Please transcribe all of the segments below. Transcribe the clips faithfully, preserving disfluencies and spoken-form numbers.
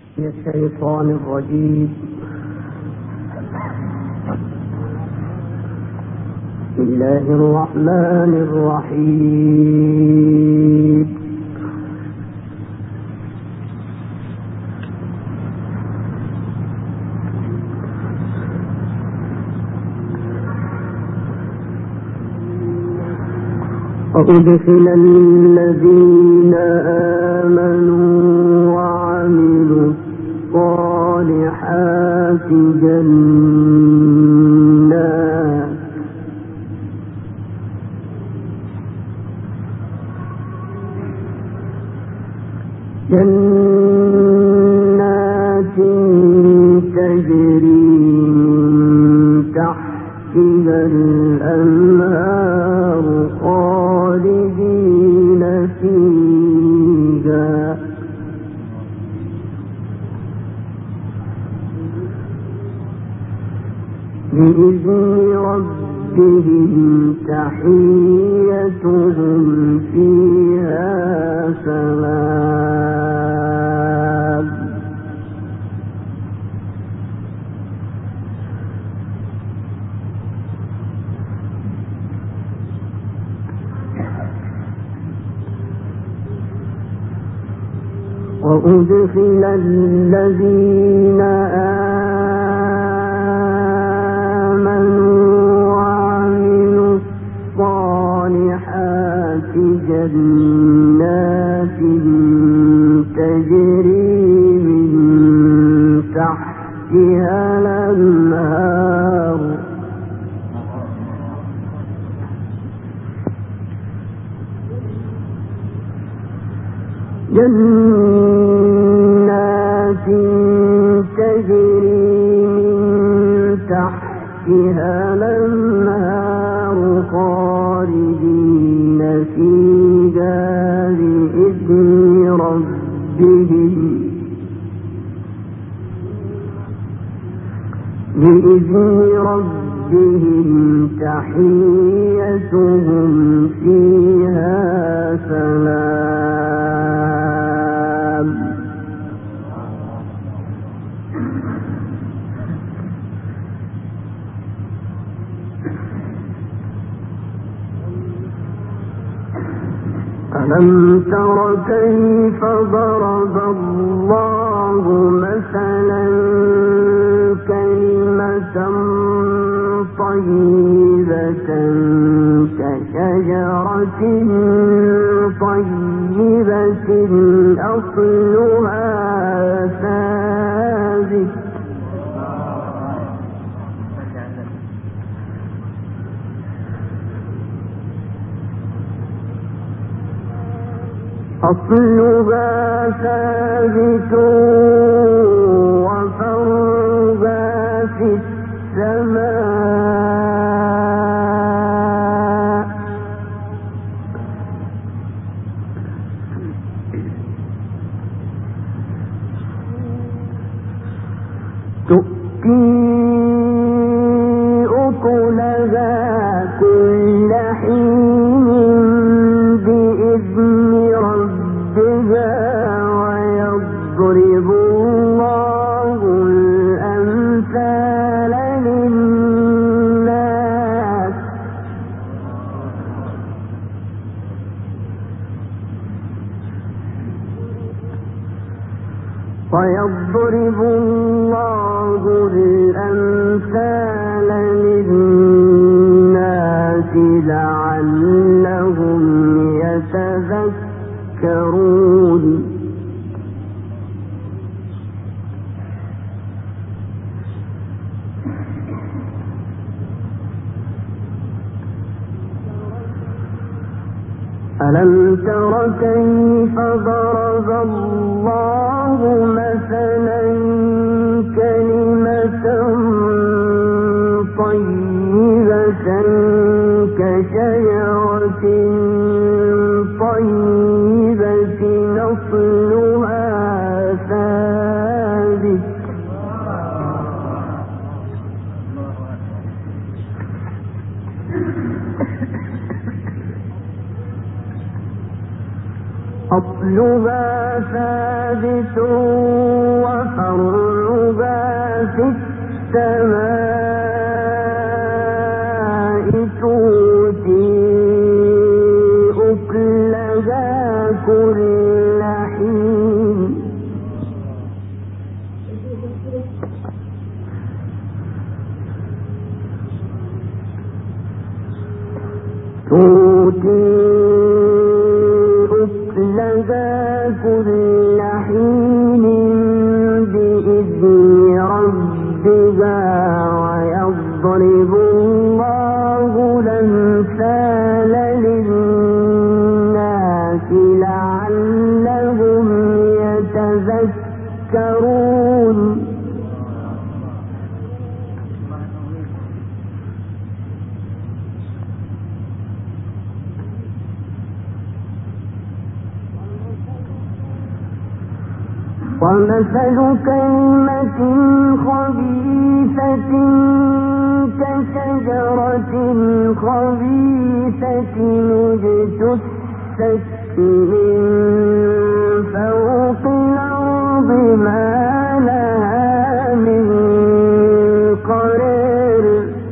من الشيطان الرجيم. بسم الله الرحمن الرحيم. وأدخل الذين آمنوا وعملوا الصالحات جنات جنات تجري من تحتها الأنهار خالدين فيها بإذن ربهم تحيتهم فيها سلام. وأدخل الذين آمنوا وعملوا الصالحات جنات تجري من تحتها الأنهار جنات تجري من تحتها الأنهار خالدين فيها بإذن ربهم بإذن ربهم تحيتهم فيها سلام. ألم تر كيف ضرب الله مثلا كلمة طيبة كشجرة طيبة أصلها ثابت أصلها ثابت وفرعها في السماء تؤتي أكلها كل حين بإذن ربها ويضرب الله الأمثال للناس ويضرب الله الأمثال للناس لعلهم يتذكرون. ألم تر كيف ضرب الله مثلا كلمة طيبة كشجرة طيبة أصلها ثابت أصلها ثابت وفرعها في السماء تؤتي أكلها كل حين تؤتي أكلها كل حين بإذن ربها ويضرب الله الأمثال للناس لعلهم يتذكرون ومثل كلمة خبيثة كشجرة خبيثة اجتثت من فوق الأرض ما لها من قرار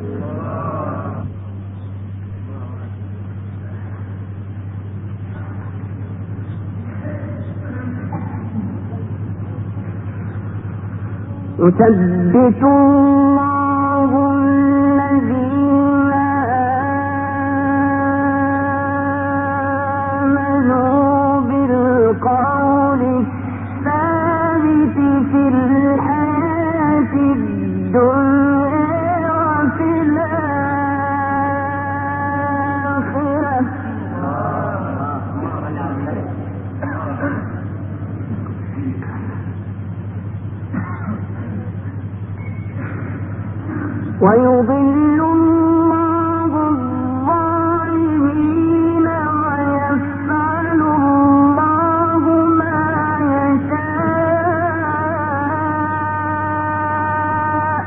يثبت الله الذين آمنوا بالقول الثابت في الحياة الدنيا وفي الآخرة ويضل الله الظالمين ويفعل الله ما يشاء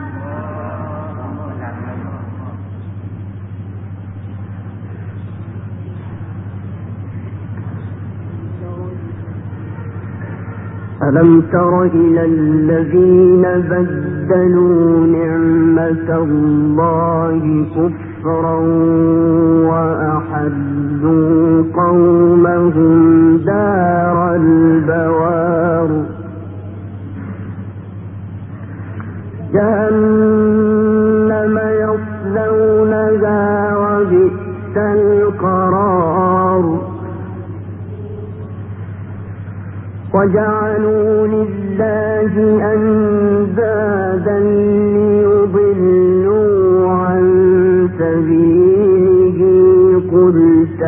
ألم تر إلى الذين بدلوا نعمة الله كفرا وأحلوا قومهم دار البوار جهنم يصلونها وبئس القرار وجعلوا لله أندادا ليضلوا عن سبيله قل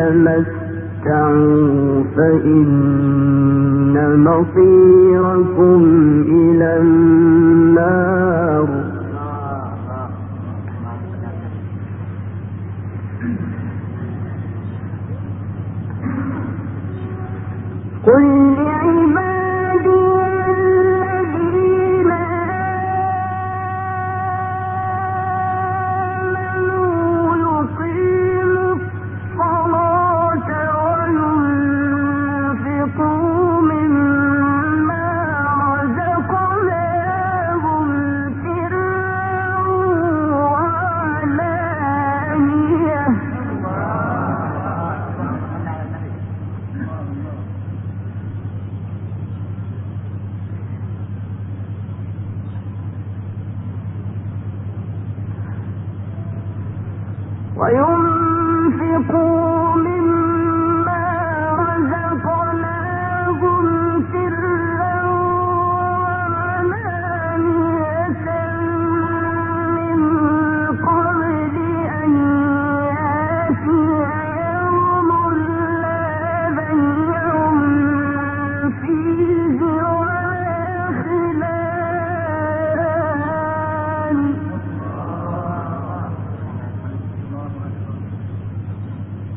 تمتعوا فإن مصيركم إلى النار قل لعبادي الذين آمنوا يقيموا الصلاة وينفقوا مما رزقناهم سرا وعلانية وينفقوا مما رزقناهم سرا وعلانية من قبل أن يأتي يوم لا بيع فيه ولا خلال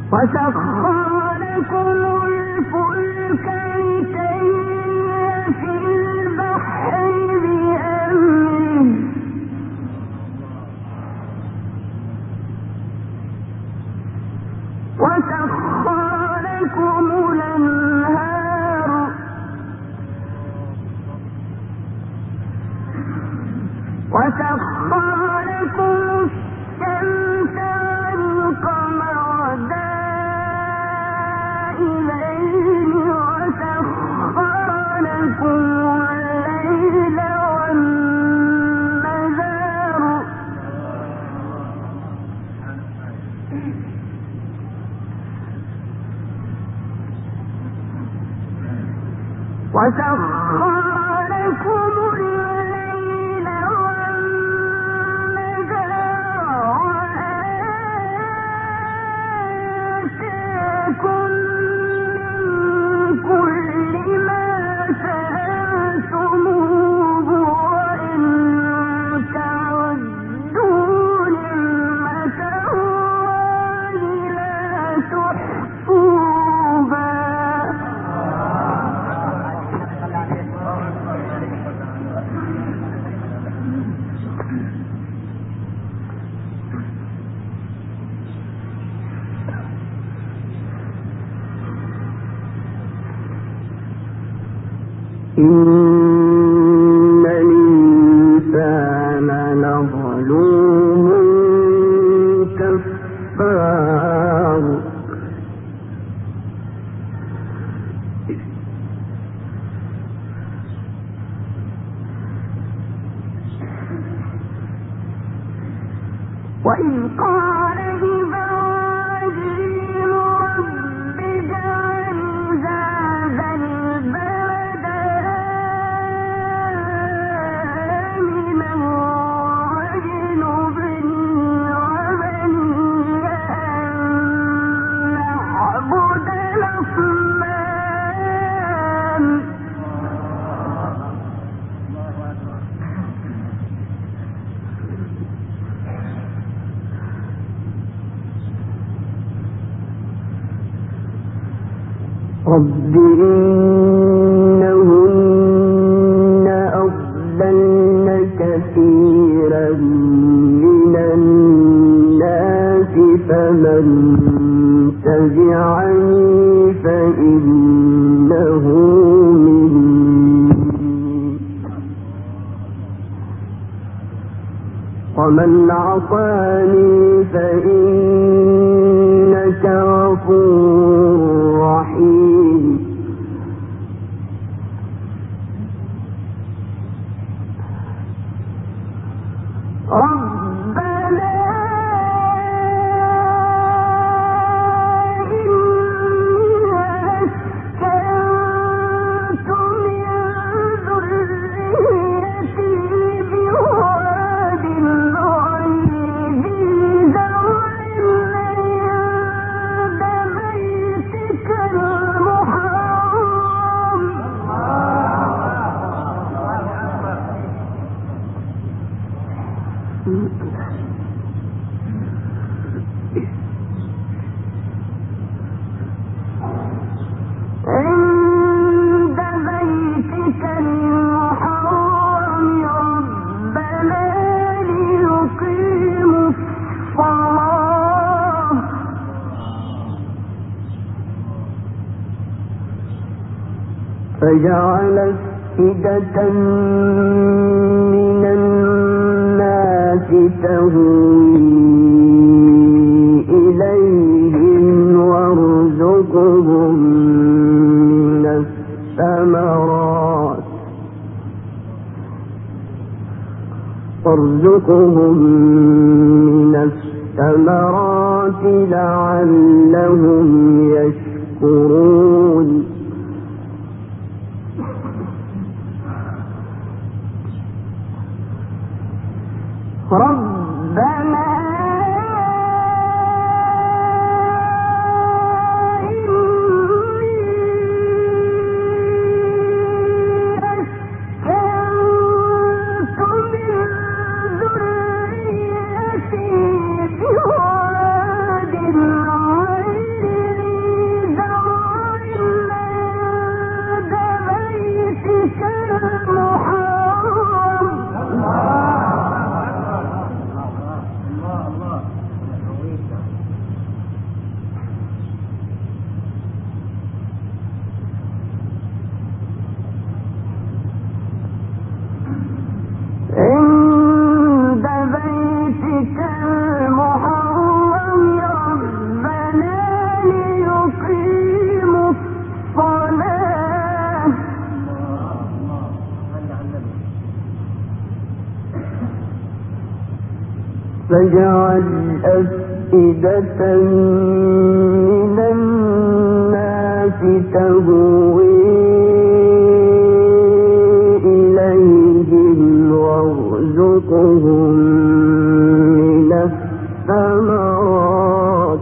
وسخر لكم الفلك لتجري في البحر بأمره وسخر لكم الأنهار وسخر لكم الشمس والقمر دائبين وسخر لكم الليل والنهار وسخر لكم الليل والنهار وآتاكم من كل ما سألتموه وإن تعدوا نعمة الله لا تحصوها إن الإنسان لظلوم كفار وإذ قال إبراهيم رب اجعل هذا البلد آمنا واجنبني وبني أن نعبد الأصنام رب إنهن أضللن كثيرا من الناس فمن تبعني فإنه مني ومن عصاني فإنك غفور رحيم ربنا إني أسكنت من ذريتي بواد غير ذي زرع عند بيتك المحرم عند بيتك المحرم ربنا ليقيموا الصلاة فجعل أفئدة من الناس تهوي إليهم وارزقهم من الثمرات وارزقهم من الثمرات لعلهم يشكرون ربنا إني أسكنت من ذريتي بواد غير فاجعل أفئدة من الناس تهوي إليهم وارزقهم من الثمرات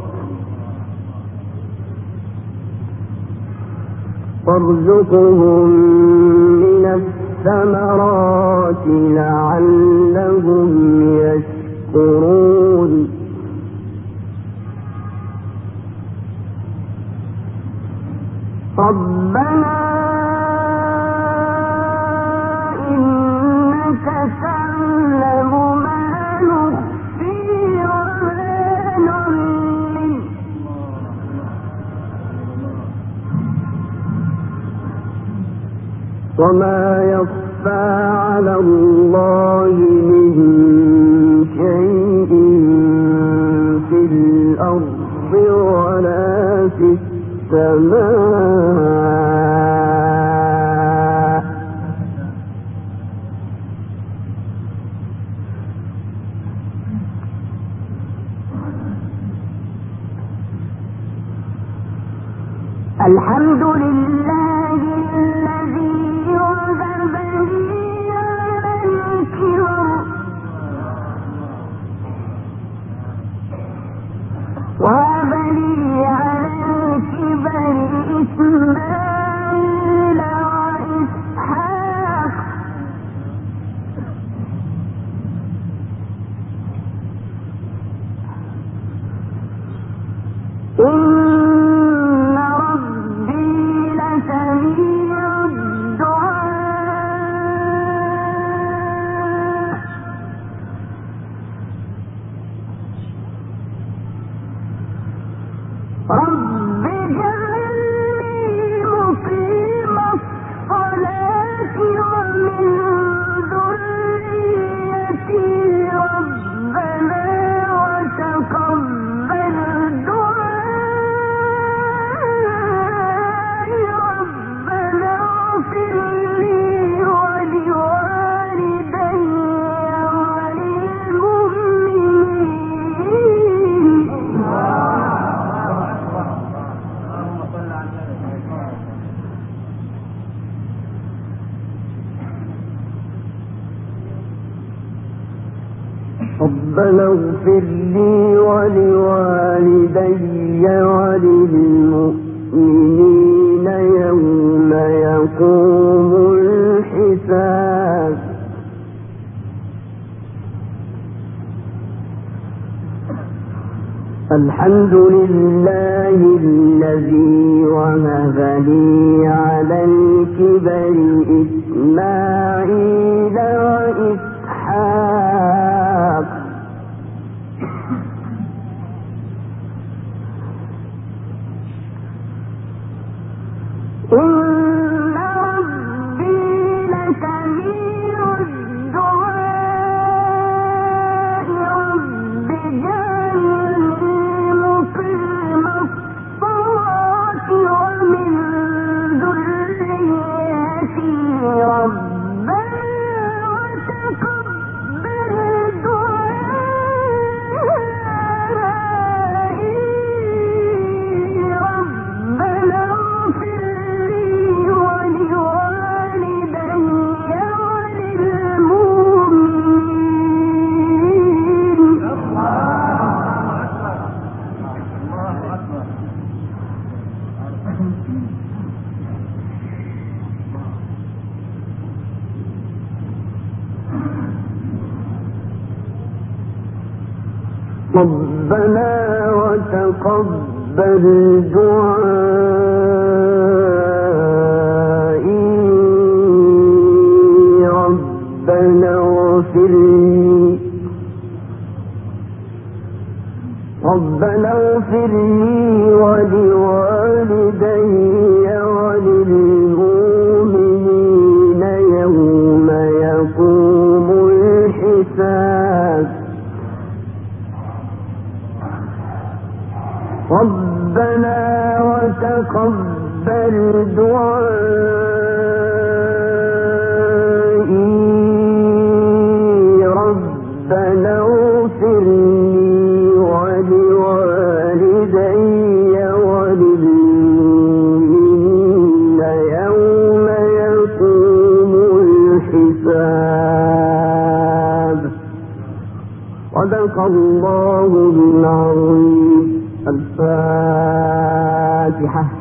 وارزقهم من الثمرات لعلهم يشكرون ربنا إنك تعلم ما نخفي وما نعلن وما يخفى على الله من شيء في الأرض ولا في السماء الحمد لله الذي وهب لي على الكبر وهب لي على الكبر إسماعيل وإسحاق إن ربي لسميع الدعاء رب اجعلني مقيم الصلاة ومن ذريتي ربنا وتقبل دعائي ربنا اغفر لي ولوالدي وللمؤمنين ربنا اغفر لي ولوالدي وللمؤمنين يوم يقوم الحساب الحمد لله الذي وهب لي على الكبر إسماعيل وإسحاق إن ربي لسميع الدعاء رب اجعلني مقيم الصلاة ومن ذريتي ربنا وتقبل دعائي ربنا اغفر لي ولوالدي وللمؤمنين ربنا وتقبل دعائي ربنا اغفر لي ربنا اغفر لي ولوالدي وللمؤمنين يوم يقوم الحساب ربنا وتقبل دعائي ربنا اغفر لي صدق الله العظيم. الفاتحة.